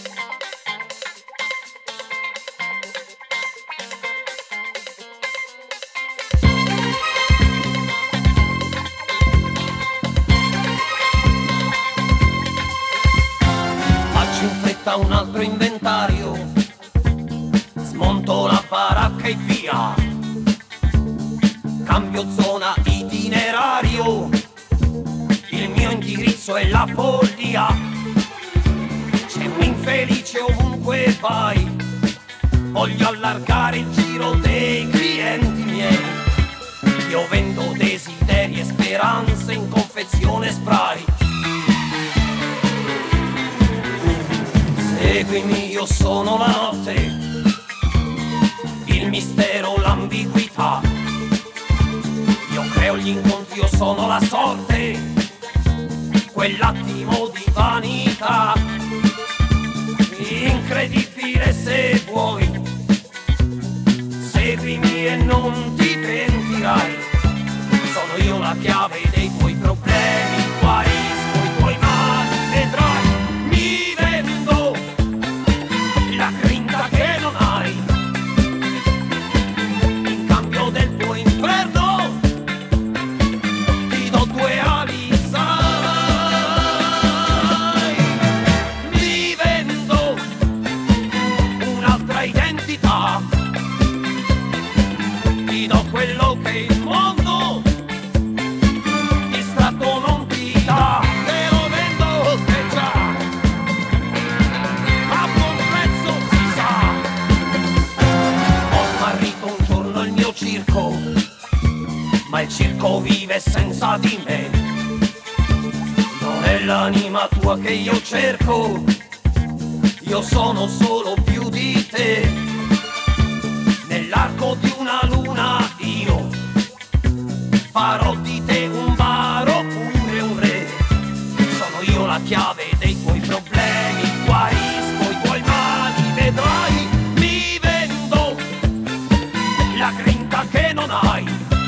Faccio in fretta un altro inventario, smonto la baracca e via, cambio zona, itinerario, il mio indirizzo è la follia. C'è un infelice ovunque vai, voglio allargare il giro dei clienti miei. Io vendo desideri e speranze in confezione spray. Seguimi, io sono la notte, il mistero, l'ambiguità. Io creo gli incontri, io sono la sorte, quell'attimo di vanità. Incredibile se vuoi, seguimi e non ti pentirai. Sono io la chiave dei tuoi problemi, guarisco i tuoi mali, vedrai. Mi vendo la grinta che non hai, in cambio del tuo inferno ti do due ali, sai. Mi vendo un'altra identità, ti do quello che il mondo distratto non ti dà. Te lo vendo che già a buon prezzo si sa. Ho smarrito un giorno il mio circo, ma il circo vive senza di me. Non è l'anima tua che io cerco, io sono solo più di te. Nell'arco di una luna io farò di te un baro oppure un re. Sono io la chiave dei tuoi problemi, guarisco i tuoi mali, vedrai. Mi vendo la grinta che non hai,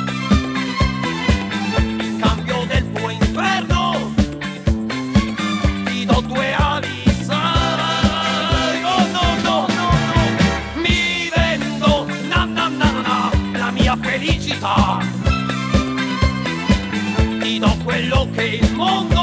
in cambio del tuo inferno ti do due ali, sai. Oh no no no no, mi vendo na na na na na, la mia felicità, ti do quello che il mondo